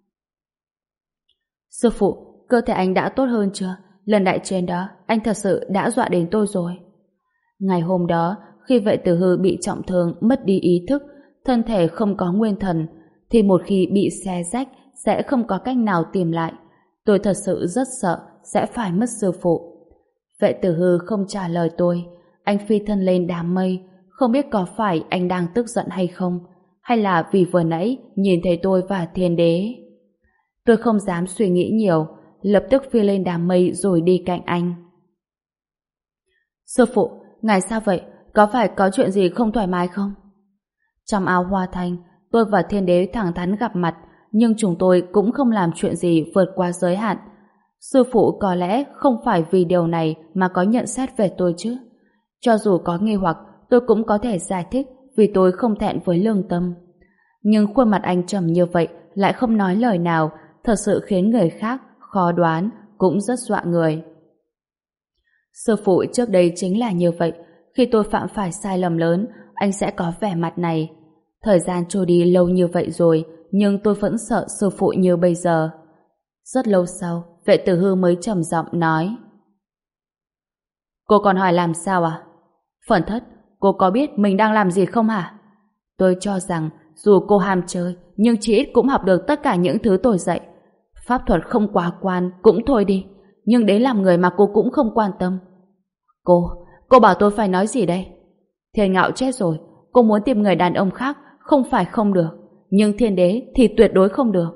Sư phụ, cơ thể anh đã tốt hơn chưa? Lần đại chiến đó, anh thật sự đã dọa đến tôi rồi. Ngày hôm đó, khi Vệ Tử Hư bị trọng thương, mất đi ý thức, thân thể không có nguyên thần, thì một khi bị xé rách, sẽ không có cách nào tìm lại. Tôi thật sự rất sợ sẽ phải mất sư phụ. Vệ Tử Hư không trả lời tôi. Anh phi thân lên đám mây. Không biết có phải anh đang tức giận hay không, hay là vì vừa nãy nhìn thấy tôi và Thiên Đế. Tôi không dám suy nghĩ nhiều, lập tức phi lên đám mây rồi đi cạnh anh. Sư phụ, ngài sao vậy? Có phải có chuyện gì không thoải mái không? Trong ao Hoa Thanh, tôi và Thiên Đế thẳng thắn gặp mặt, nhưng chúng tôi cũng không làm chuyện gì vượt qua giới hạn. Sư phụ có lẽ không phải vì điều này mà có nhận xét về tôi chứ. Cho dù có nghi hoặc, tôi cũng có thể giải thích vì tôi không thẹn với lương tâm. Nhưng khuôn mặt anh trầm như vậy, lại không nói lời nào, thật sự khiến người khác khó đoán, cũng rất dọa người. Sư phụ trước đây chính là như vậy. Khi tôi phạm phải sai lầm lớn, anh sẽ có vẻ mặt này. Thời gian trôi đi lâu như vậy rồi, nhưng tôi vẫn sợ sư phụ như bây giờ. Rất lâu sau, Vệ Tử Hư mới trầm giọng nói: Cô còn hỏi làm sao à? Phần Thất, cô có biết mình đang làm gì không hả? Tôi cho rằng dù cô ham chơi, nhưng chỉ ít cũng học được tất cả những thứ tôi dạy. Pháp thuật không quá quan cũng thôi đi, nhưng đến làm người mà cô cũng không quan tâm. Cô, cô bảo tôi phải nói gì đây? Thiên Ngạo chết rồi, cô muốn tìm người đàn ông khác không phải không được, nhưng Thiên Đế thì tuyệt đối không được.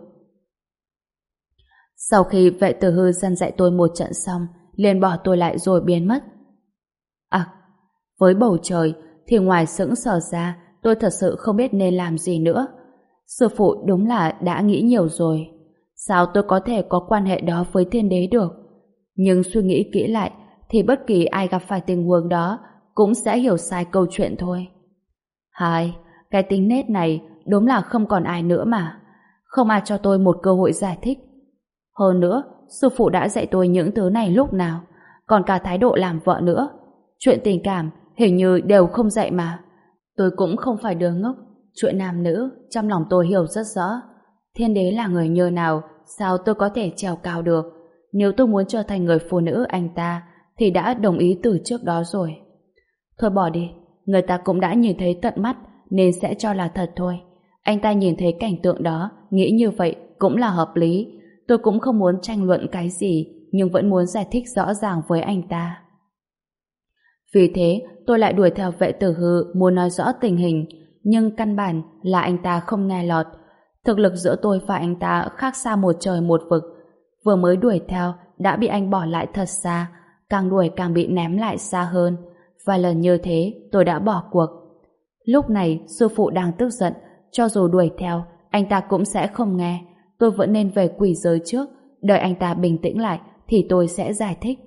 Sau khi Vệ Tử Hư dặn dạy tôi một trận xong, liền bỏ tôi lại rồi biến mất. À, với bầu trời thì ngoài sững sờ ra, tôi thật sự không biết nên làm gì nữa. Sư phụ đúng là đã nghĩ nhiều rồi. Sao tôi có thể có quan hệ đó với Thiên Đế được? Nhưng suy nghĩ kỹ lại thì bất kỳ ai gặp phải tình huống đó cũng sẽ hiểu sai câu chuyện thôi. Hai, cái tính nết này đúng là không còn ai nữa mà. Không ai cho tôi một cơ hội giải thích. Hơn nữa, sư phụ đã dạy tôi những thứ này lúc nào, còn cả thái độ làm vợ nữa. Chuyện tình cảm hình như đều không dạy mà. Tôi cũng không phải đứa ngốc. Chuyện nam nữ trong lòng tôi hiểu rất rõ. Thiên Đế là người như nào, sao tôi có thể trèo cao được? Nếu tôi muốn trở thành người phụ nữ anh ta thì đã đồng ý từ trước đó rồi. Thôi bỏ đi, người ta cũng đã nhìn thấy tận mắt nên sẽ cho là thật thôi. Anh ta nhìn thấy cảnh tượng đó, nghĩ như vậy cũng là hợp lý. Tôi cũng không muốn tranh luận cái gì, nhưng vẫn muốn giải thích rõ ràng với anh ta. Vì thế, tôi lại đuổi theo Vệ Tử Hư muốn nói rõ tình hình, nhưng căn bản là anh ta không nghe lọt. Thực lực giữa tôi và anh ta khác xa một trời một vực. Vừa mới đuổi theo, đã bị anh bỏ lại thật xa, càng đuổi càng bị ném lại xa hơn. Vài lần như thế, tôi đã bỏ cuộc. Lúc này, sư phụ đang tức giận, cho dù đuổi theo, anh ta cũng sẽ không nghe. Tôi vẫn nên về quỷ giới trước, đợi anh ta bình tĩnh lại, thì tôi sẽ giải thích.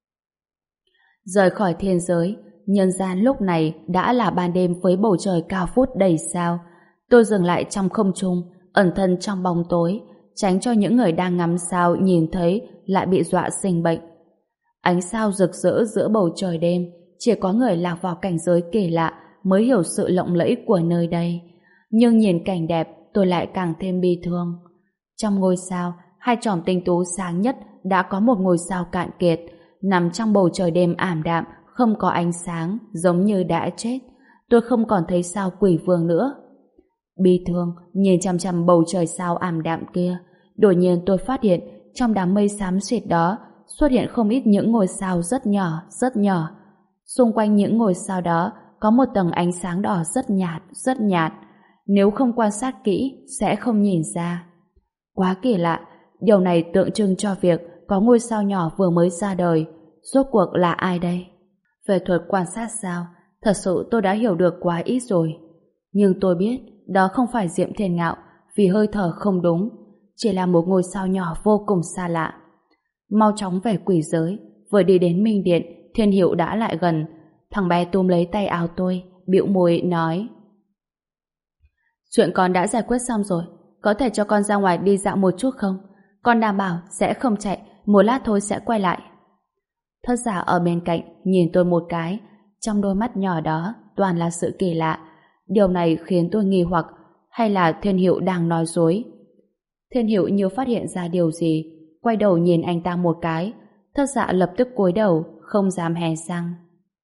Rời khỏi thiên giới, nhân gian lúc này đã là ban đêm với bầu trời cao vút đầy sao. Tôi dừng lại trong không trung, ẩn thân trong bóng tối, tránh cho những người đang ngắm sao nhìn thấy lại bị dọa sinh bệnh. Ánh sao rực rỡ giữa bầu trời đêm, chỉ có người lạc vào cảnh giới kỳ lạ mới hiểu sự lộng lẫy của nơi đây. Nhưng nhìn cảnh đẹp, tôi lại càng thêm bi thương. Trong ngôi sao, hai chòm tinh tú sáng nhất đã có một ngôi sao cạn kiệt, nằm trong bầu trời đêm ảm đạm, không có ánh sáng, giống như đã chết. Tôi không còn thấy sao quỷ vương nữa. Bi thương, nhìn chằm chằm bầu trời sao ảm đạm kia, đột nhiên tôi phát hiện trong đám mây xám xịt đó xuất hiện không ít những ngôi sao rất nhỏ, rất nhỏ. Xung quanh những ngôi sao đó có một tầng ánh sáng đỏ rất nhạt, rất nhạt. Nếu không quan sát kỹ, sẽ không nhìn ra. Quá kỳ lạ, điều này tượng trưng cho việc có ngôi sao nhỏ vừa mới ra đời. Rốt cuộc là ai đây? Về thuật quan sát sao, thật sự tôi đã hiểu được quá ít rồi. Nhưng tôi biết đó không phải Diệm Thiên Ngạo, vì hơi thở không đúng, chỉ là một ngôi sao nhỏ vô cùng xa lạ. Mau chóng về quỷ giới. Vừa đi đến Minh Điện, Thiên Hiệu đã lại gần. Thằng bé túm lấy tay áo tôi, bĩu môi nói: chuyện con đã giải quyết xong rồi, có thể cho con ra ngoài đi dạo một chút không? Con đảm bảo sẽ không chạy, một lát thôi sẽ quay lại. Thất giả ở bên cạnh nhìn tôi một cái, trong đôi mắt nhỏ đó toàn là sự kỳ lạ. Điều này khiến tôi nghi hoặc, hay là Thiên Hiệu đang nói dối? Thiên Hiệu như phát hiện ra điều gì, quay đầu nhìn anh ta một cái. Thất dạ lập tức cúi đầu, không dám hé răng.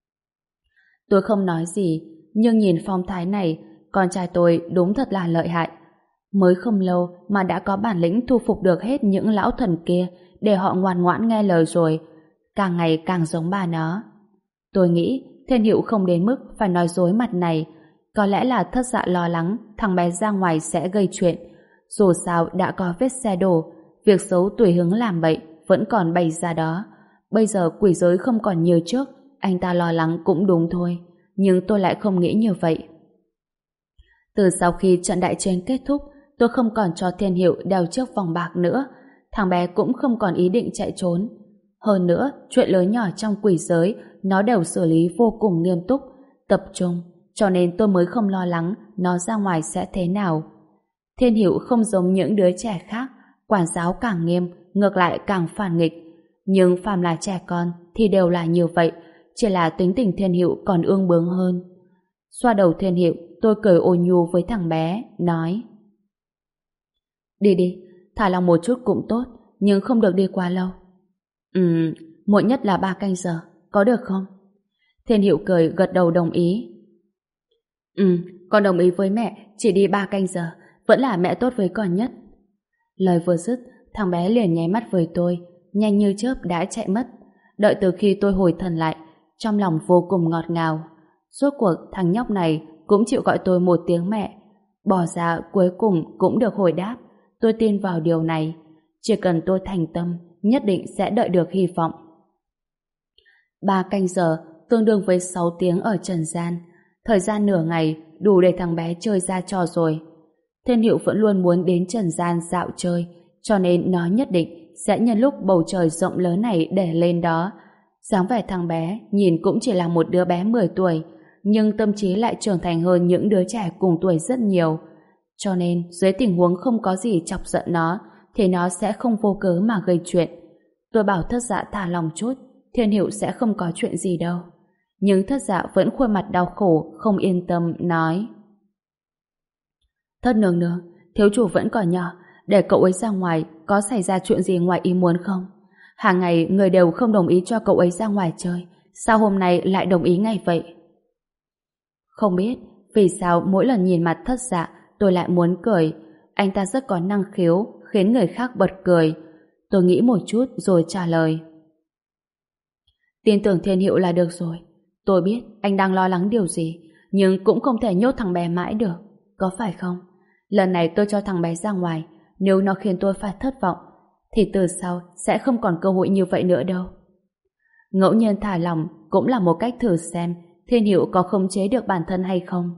Tôi không nói gì, nhưng nhìn phong thái này, con trai tôi đúng thật là lợi hại. Mới không lâu mà đã có bản lĩnh thu phục được hết những lão thần kia để họ ngoan ngoãn nghe lời rồi. Càng ngày càng giống bà nó. Tôi nghĩ Thiên Hiệu không đến mức phải nói dối mặt này. Có lẽ là thất dạ lo lắng thằng bé ra ngoài sẽ gây chuyện. Dù sao đã có vết xe đổ, việc xấu tùy hứng làm bậy vẫn còn bày ra đó. Bây giờ quỷ giới không còn như trước, anh ta lo lắng cũng đúng thôi. Nhưng tôi lại không nghĩ như vậy. Từ sau khi trận đại chiến kết thúc, tôi không còn cho Thiên Hiệu đeo chiếc vòng bạc nữa. Thằng bé cũng không còn ý định chạy trốn. Hơn nữa, chuyện lớn nhỏ trong quỷ giới nó đều xử lý vô cùng nghiêm túc, tập trung, cho nên tôi mới không lo lắng nó ra ngoài sẽ thế nào. Thiên Hiệu không giống những đứa trẻ khác, quản giáo càng nghiêm, ngược lại càng phản nghịch. Nhưng phàm là trẻ con thì đều là như vậy, chỉ là tính tình Thiên Hiệu còn ương bướng hơn. Xoa đầu Thiên Hiệu, tôi cười ôn nhu với thằng bé, nói: đi đi, thả lòng một chút cũng tốt, nhưng không được đi quá lâu. Ừm, muộn nhất là ba canh giờ, có được không? Thiên Hiệu cười gật đầu đồng ý. Ừm, con đồng ý với mẹ, chỉ đi ba canh giờ, vẫn là mẹ tốt với con nhất. Lời vừa dứt, thằng bé liền nháy mắt với tôi, nhanh như chớp đã chạy mất. Đợi từ khi tôi hồi thần lại, trong lòng vô cùng ngọt ngào. Rốt cuộc thằng nhóc này cũng chịu gọi tôi một tiếng mẹ. Bỏ ra cuối cùng cũng được hồi đáp. Tôi tin vào điều này. Chỉ cần tôi thành tâm, nhất định sẽ đợi được hy vọng. Ba canh giờ tương đương với sáu tiếng ở trần gian. Thời gian nửa ngày đủ để thằng bé chơi ra trò rồi. Thiên Hiệu vẫn luôn muốn đến trần gian dạo chơi, cho nên nó nhất định sẽ nhân lúc bầu trời rộng lớn này để lên đó. Dáng vẻ thằng bé nhìn cũng chỉ là một đứa bé mười tuổi, nhưng tâm trí lại trưởng thành hơn những đứa trẻ cùng tuổi rất nhiều. Cho nên dưới tình huống không có gì chọc giận nó, thì nó sẽ không vô cớ mà gây chuyện. Tôi bảo thất dạ thả lòng chút, Thiên Hiệu sẽ không có chuyện gì đâu. Nhưng thất dạ vẫn khuôn mặt đau khổ, không yên tâm, nói: Thất nương nương, thiếu chủ vẫn còn nhỏ, để cậu ấy ra ngoài có xảy ra chuyện gì ngoài ý muốn không? Hàng ngày người đều không đồng ý cho cậu ấy ra ngoài chơi, sao hôm nay lại đồng ý ngay vậy? Không biết vì sao mỗi lần nhìn mặt thất dạ tôi lại muốn cười. Anh ta rất có năng khiếu, khiến người khác bật cười. Tôi nghĩ một chút rồi trả lời: tin tưởng Thiên Hiệu là được rồi. Tôi biết anh đang lo lắng điều gì, nhưng cũng không thể nhốt thằng bé mãi được, có phải không? Lần này tôi cho thằng bé ra ngoài, nếu nó khiến tôi phải thất vọng, thì từ sau sẽ không còn cơ hội như vậy nữa đâu. Ngẫu nhiên thả lỏng cũng là một cách thử xem Thiên Hiệu có khống chế được bản thân hay không.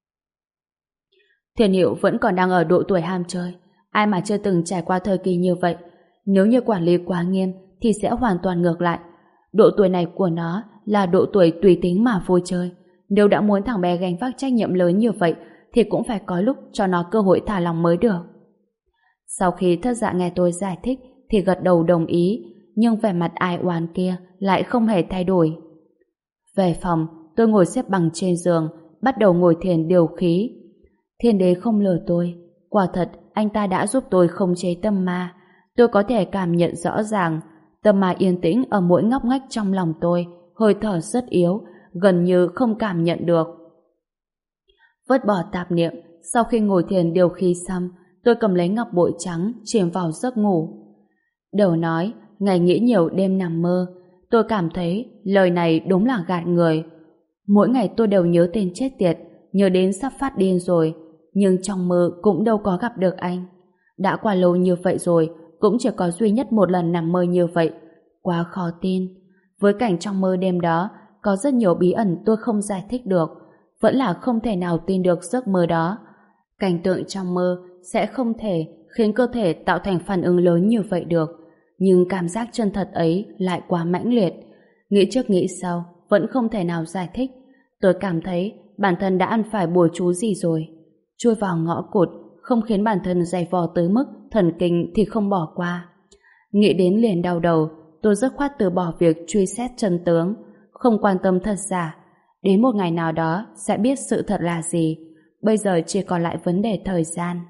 Thiên Hiệu vẫn còn đang ở độ tuổi ham chơi, ai mà chưa từng trải qua thời kỳ như vậy. Nếu như quản lý quá nghiêm thì sẽ hoàn toàn ngược lại. Độ tuổi này của nó là độ tuổi tùy tính mà vui chơi. Nếu đã muốn thằng bé gánh vác trách nhiệm lớn như vậy thì cũng phải có lúc cho nó cơ hội thả lòng mới được. Sau khi Thất Dạ nghe tôi giải thích thì gật đầu đồng ý, nhưng vẻ mặt ai oán kia lại không hề thay đổi. Về phòng, tôi ngồi xếp bằng trên giường, bắt đầu ngồi thiền điều khí. Thiên đế không lừa tôi, quả thật anh ta đã giúp tôi khống chế tâm ma. Tôi có thể cảm nhận rõ ràng tâm ma yên tĩnh ở mỗi ngóc ngách trong lòng tôi, hơi thở rất yếu, gần như không cảm nhận được. Vứt bỏ tạp niệm, sau khi ngồi thiền điều khí xong, tôi cầm lấy ngọc bội trắng chìm vào giấc ngủ. Đầu nói, ngày nghĩ nhiều đêm nằm mơ. Tôi cảm thấy lời này đúng là gạt người. Mỗi ngày tôi đều nhớ tên chết tiệt, nhớ đến sắp phát điên rồi, nhưng trong mơ cũng đâu có gặp được anh. Đã qua lâu như vậy rồi, cũng chỉ có duy nhất một lần nằm mơ như vậy. Quá khó tin. Với cảnh trong mơ đêm đó, có rất nhiều bí ẩn tôi không giải thích được. Vẫn là không thể nào tin được giấc mơ đó. Cảnh tượng trong mơ sẽ không thể khiến cơ thể tạo thành phản ứng lớn như vậy được. Nhưng cảm giác chân thật ấy lại quá mãnh liệt. Nghĩ trước nghĩ sau, vẫn không thể nào giải thích. Tôi cảm thấy bản thân đã ăn phải bùa chú gì rồi. Chui vào ngõ cụt, không khiến bản thân dày vò tới mức thần kinh thì không bỏ qua. Nghĩ đến liền đau đầu, tôi dứt khoát từ bỏ việc truy xét chân tướng, không quan tâm thật giả. Đến một ngày nào đó sẽ biết sự thật là gì. Bây giờ chỉ còn lại vấn đề thời gian.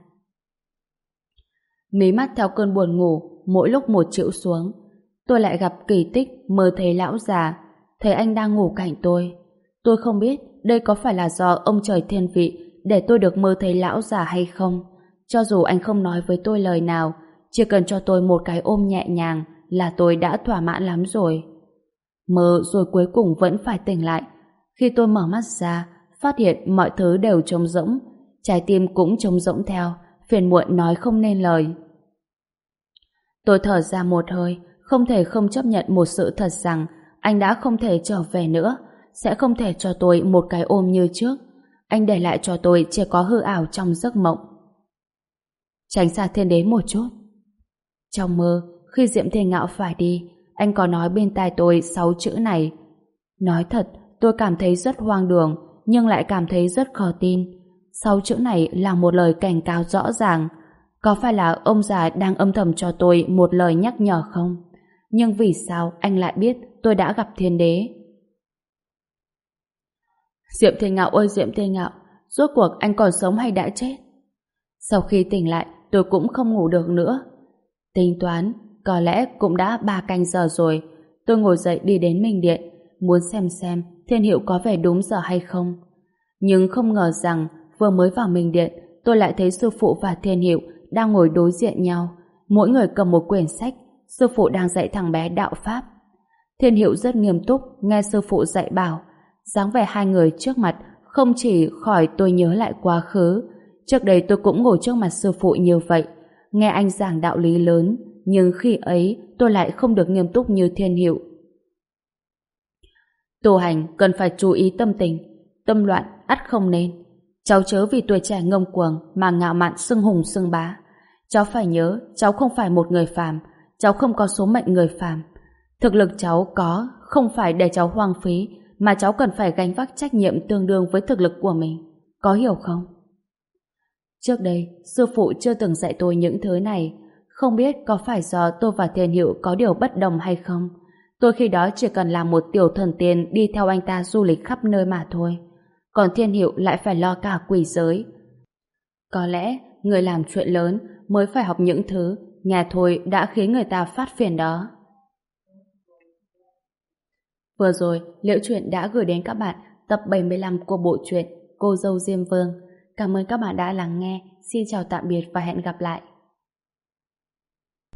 Mí mắt theo cơn buồn ngủ, mỗi lúc một chịu xuống. Tôi lại gặp kỳ tích mơ thấy lão già, thấy anh đang ngủ cạnh tôi. Tôi không biết đây có phải là do ông trời thiên vị để tôi được mơ thấy lão già hay không. Cho dù anh không nói với tôi lời nào, chỉ cần cho tôi một cái ôm nhẹ nhàng là tôi đã thỏa mãn lắm rồi. Mơ rồi cuối cùng vẫn phải tỉnh lại. Khi tôi mở mắt ra, phát hiện mọi thứ đều trống rỗng, trái tim cũng trống rỗng theo, phiền muộn nói không nên lời. Tôi thở ra một hơi, không thể không chấp nhận một sự thật rằng anh đã không thể trở về nữa, sẽ không thể cho tôi một cái ôm như trước. Anh để lại cho tôi chỉ có hư ảo trong giấc mộng. Tránh xa Thiên đế một chút. Trong mơ, khi Diệm Thiên Ngạo phải đi, anh có nói bên tai tôi sáu chữ này. Nói thật, tôi cảm thấy rất hoang đường, nhưng lại cảm thấy rất khó tin. Sáu chữ này là một lời cảnh cáo rõ ràng. Có phải là ông già đang âm thầm cho tôi một lời nhắc nhở không? Nhưng vì sao anh lại biết tôi đã gặp Thiên đế? Diệm Thiên Ngạo ơi Diệm Thiên Ngạo, rốt cuộc anh còn sống hay đã chết? Sau khi tỉnh lại, tôi cũng không ngủ được nữa. Tính toán, có lẽ cũng đã ba canh giờ rồi. Tôi ngồi dậy đi đến Minh Điện, muốn xem xem Thiên Hiệu có về đúng giờ hay không. Nhưng không ngờ rằng vừa mới vào Minh Điện, tôi lại thấy sư phụ và Thiên Hiệu đang ngồi đối diện nhau, mỗi người cầm một quyển sách. Sư phụ đang dạy thằng bé đạo pháp. Thiên Hiệu rất nghiêm túc nghe sư phụ dạy bảo. Dáng vẻ hai người trước mặt không chỉ khỏi tôi nhớ lại quá khứ. Trước đây tôi cũng ngồi trước mặt sư phụ như vậy, nghe anh giảng đạo lý lớn, nhưng khi ấy tôi lại không được nghiêm túc như Thiên Hiệu. Tu hành cần phải chú ý tâm tình, tâm loạn ắt không nên. Cháu chớ vì tuổi trẻ ngông cuồng mà ngạo mạn xưng hùng xưng bá. Cháu phải nhớ, cháu không phải một người phàm, cháu không có số mệnh người phàm. Thực lực cháu có, không phải để cháu hoang phí, mà cháu cần phải gánh vác trách nhiệm tương đương với thực lực của mình. Có hiểu không? Trước đây, sư phụ chưa từng dạy tôi những thứ này. Không biết có phải do tôi và Thiên Hiệu có điều bất đồng hay không. Tôi khi đó chỉ cần làm một tiểu thần tiên đi theo anh ta du lịch khắp nơi mà thôi. Còn Thiên Hiệu lại phải lo cả quỷ giới. Có lẽ người làm chuyện lớn mới phải học những thứ nghe thôi đã khiến người ta phát phiền đó. Vừa rồi, Liễu Chuyện đã gửi đến các bạn tập bảy mươi lăm của bộ truyện Cô dâu Diêm Vương. Cảm ơn các bạn đã lắng nghe. Xin chào tạm biệt và hẹn gặp lại.